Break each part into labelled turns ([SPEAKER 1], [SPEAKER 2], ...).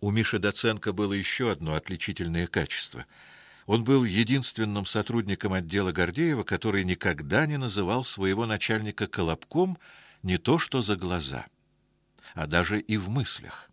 [SPEAKER 1] У Миши Доценко было еще одно отличительное качество. Он был единственным сотрудником отдела Гордеева, который никогда не называл своего начальника Колобком не то что за глаза, а даже и в мыслях.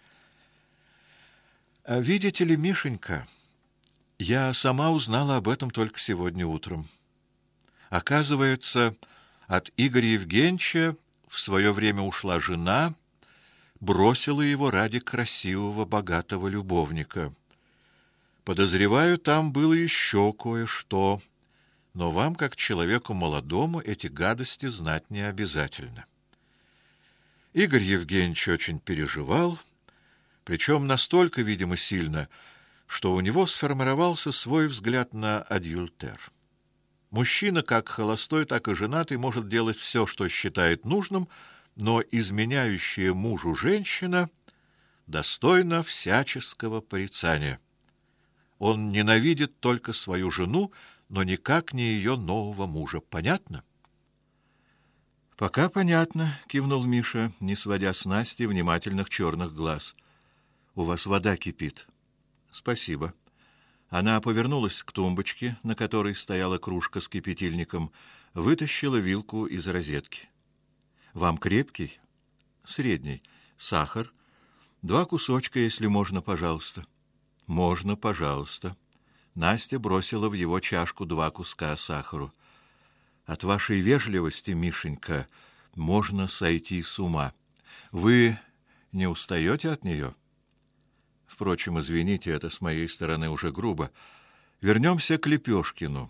[SPEAKER 1] А видите ли, Мишенька, я сама узнала об этом только сегодня утром. Оказывается, от Игоря Евгеньевича в свое время ушла жена, бросила его ради красивого, богатого любовника. Подозреваю, там было еще кое-что, но вам, как человеку молодому, эти гадости знать не обязательно. Игорь Евгеньевич очень переживал, причем настолько, видимо, сильно, что у него сформировался свой взгляд на адюльтер. Мужчина, как холостой, так и женатый, может делать все, что считает нужным, но изменяющая мужу женщина достойна всяческого порицания. Он ненавидит только свою жену, но никак не ее нового мужа. Понятно? — Пока понятно, — кивнул Миша, не сводя с Насти внимательных черных глаз. — У вас вода кипит. — Спасибо. Она повернулась к тумбочке, на которой стояла кружка с кипятильником, вытащила вилку из розетки. — Вам крепкий? — Средний. Сахар? 2 кусочка, если можно, пожалуйста. — Можно, пожалуйста. Настя бросила в его чашку 2 куска сахару. — От вашей вежливости, Мишенька, можно сойти с ума. Вы не устаете от нее? Впрочем, извините, это с моей стороны уже грубо. Вернемся к Лепешкину.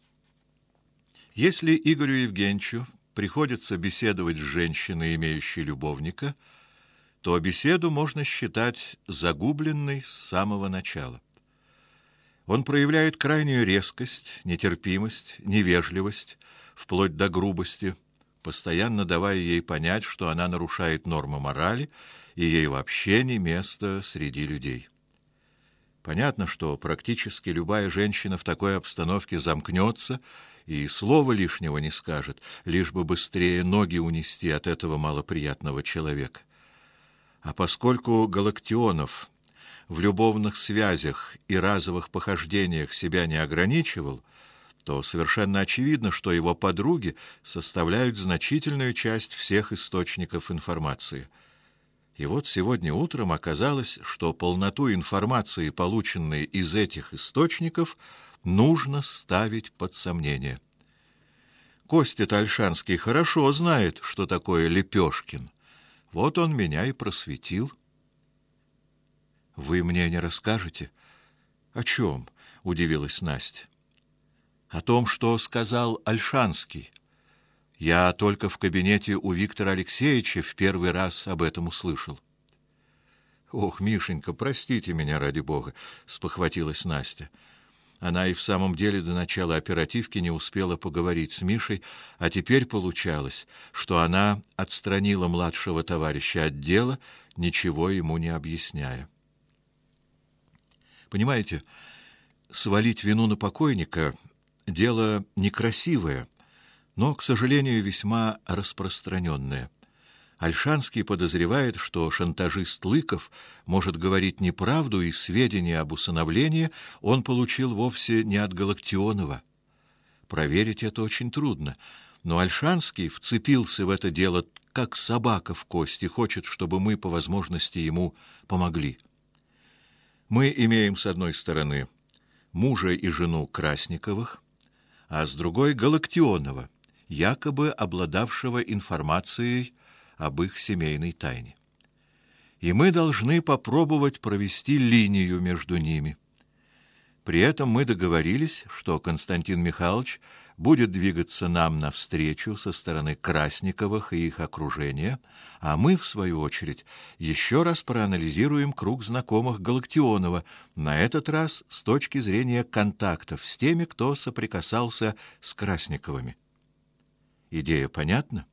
[SPEAKER 1] Если Игорю Евгеньевичу приходится беседовать с женщиной, имеющей любовника, то беседу можно считать загубленной с самого начала. Он проявляет крайнюю резкость, нетерпимость, невежливость, вплоть до грубости, постоянно давая ей понять, что она нарушает нормы морали, и ей вообще не место среди людей. Понятно, что практически любая женщина в такой обстановке замкнется и слова лишнего не скажет, лишь бы быстрее ноги унести от этого малоприятного человека. А поскольку Галактионов в любовных связях и разовых похождениях себя не ограничивал, то совершенно очевидно, что его подруги составляют значительную часть всех источников информации. И вот сегодня утром оказалось, что полноту информации, полученной из этих источников, нужно ставить под сомнение. Костя Ольшанский хорошо знает, что такое Лепешкин. Вот он меня и просветил. — Вы мне не расскажете? — О чем? — удивилась Настя. — О том, что сказал Ольшанский. Я только в кабинете у Виктора Алексеевича в первый раз об этом услышал. — Ох, Мишенька, простите меня, ради бога, — спохватилась Настя. Она и в самом деле до начала оперативки не успела поговорить с Мишей, а теперь получалось, что она отстранила младшего товарища от дела, ничего ему не объясняя. Понимаете, свалить вину на покойника — дело некрасивое, но, к сожалению, весьма распространенное. Ольшанский подозревает, что шантажист Лыков может говорить неправду, и сведения об усыновлении он получил вовсе не от Галактионова. Проверить это очень трудно, но Ольшанский вцепился в это дело как собака в кость и хочет, чтобы мы по возможности ему помогли. Мы имеем с одной стороны мужа и жену Красниковых, а с другой — Галактионова, якобы обладавшего информацией об их семейной тайне. И мы должны попробовать провести линию между ними. При этом мы договорились, что Константин Михайлович будет двигаться нам навстречу со стороны Красниковых и их окружения, а мы, в свою очередь, еще раз проанализируем круг знакомых Галактионова, на этот раз с точки зрения контактов с теми, кто соприкасался с Красниковыми. Идея понятна?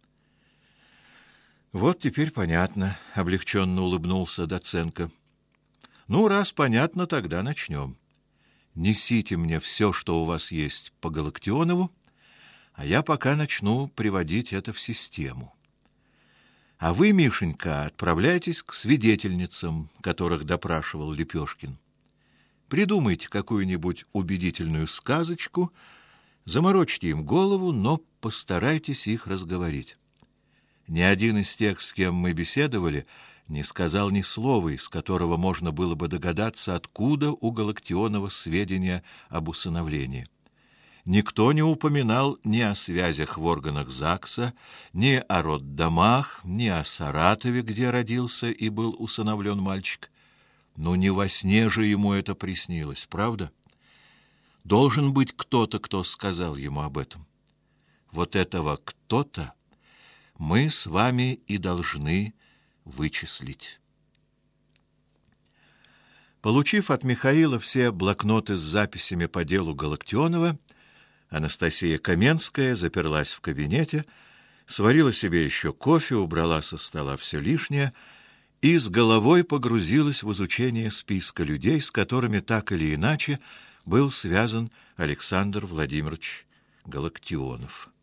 [SPEAKER 1] Вот теперь понятно, — облегченно улыбнулся Доценко. Ну, раз понятно, тогда начнем. Несите мне все, что у вас есть по Галактионову, а я пока начну приводить это в систему. А вы, Мишенька, отправляйтесь к свидетельницам, которых допрашивал Лепешкин. Придумайте какую-нибудь убедительную сказочку, заморочьте им голову, но постарайтесь их разговорить. Ни один из тех, с кем мы беседовали, не сказал ни слова, из которого можно было бы догадаться, откуда у Галактионова сведения об усыновлении. Никто не упоминал ни о связях в органах ЗАГСа, ни о роддомах, ни о Саратове, где родился и был усыновлен мальчик. Но не во сне же ему это приснилось, правда? Должен быть кто-то, кто сказал ему об этом. Вот этого кто-то мы с вами и должны вычислить. Получив от Михаила все блокноты с записями по делу Галактионова, Анастасия Каменская заперлась в кабинете, сварила себе еще кофе, убрала со стола все лишнее и с головой погрузилась в изучение списка людей, с которыми так или иначе был связан Александр Владимирович Галактионов.